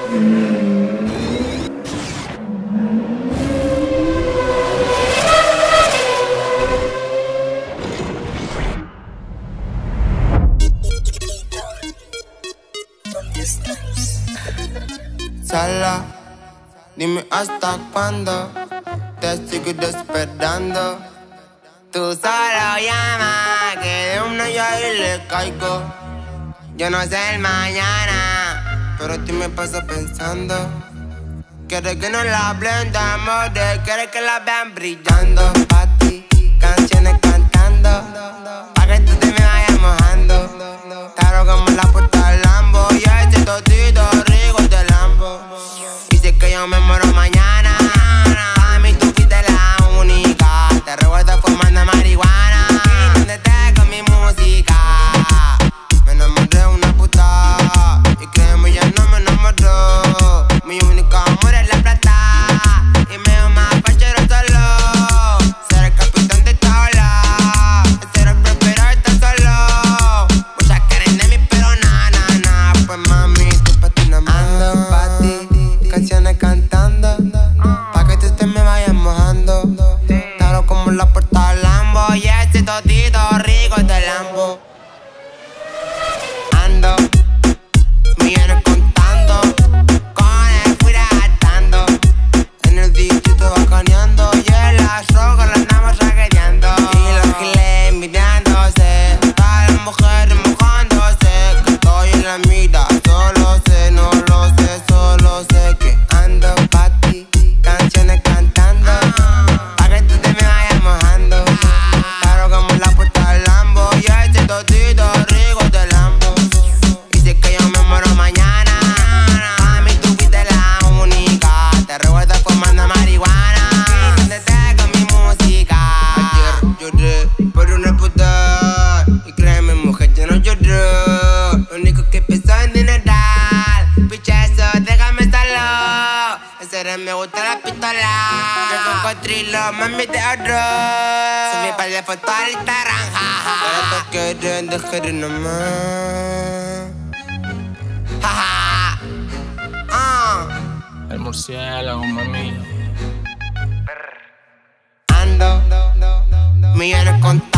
Sala, dime hasta cuándo te sigo esperando. Tú solo llama, que de una yo ahí le caigo. Yo no sé el mañana, pero a ti me pasa pensando. Quieres que no la hablen de amor, quieres que la vean brillando. Pa' ti, canciones cantando, pa' que tú te me vayas mojando. Claro como la puerta del Lambo, y ese totito rico de Lambo. Y si es que yo me muero mañana, a mí tú fuiste la única. Te recuerdo fumando marihuana, y donde te con mi música. Me enamoré de una puta, y créeme ya no me enamoró. Mi único amor es la plata, y me amo más fachero solo. Ser el capitán de esta ola, ser el próspero está solo. Muchas quieren de mí pero na, pues mami, tú pa' ti nada más. Ando pa' ti, canciones cantando, pa' que tú te me vayas mojando. Claro como la puerta del Lambo, y ese totito rico de Lambo. Ando, millones contando, con el fuera gastando. En el distrito bacaneando, y en las rocas la andamos raqueteando. Y los giles envidiándose, todas las mujeres mojándose. Que estoy en la mira, solo sé, no lo sé, solo sé que ando pa' ti, canciones cantando, pa' que tú te me vayas mojando. Claro como la puerta del Lambo, y ese totito rico de Lambo. Y si es que yo me muero mañana, a mí tú fuiste la única. Te recuerdo fumando marihuana, y donde te con mi música. Ayer lloré por una puta, y créeme mujer, yo no lloré. Lo único que pensaba en dineral, pichazo, déjame solo. En serio me gusta la pistola, el cocodrilo, mami te oro. Subí par de fotos al Instagram, jaja. Ahora te quieren dejar nomás, jaja. El murciélago, mami. Ando, millones contando.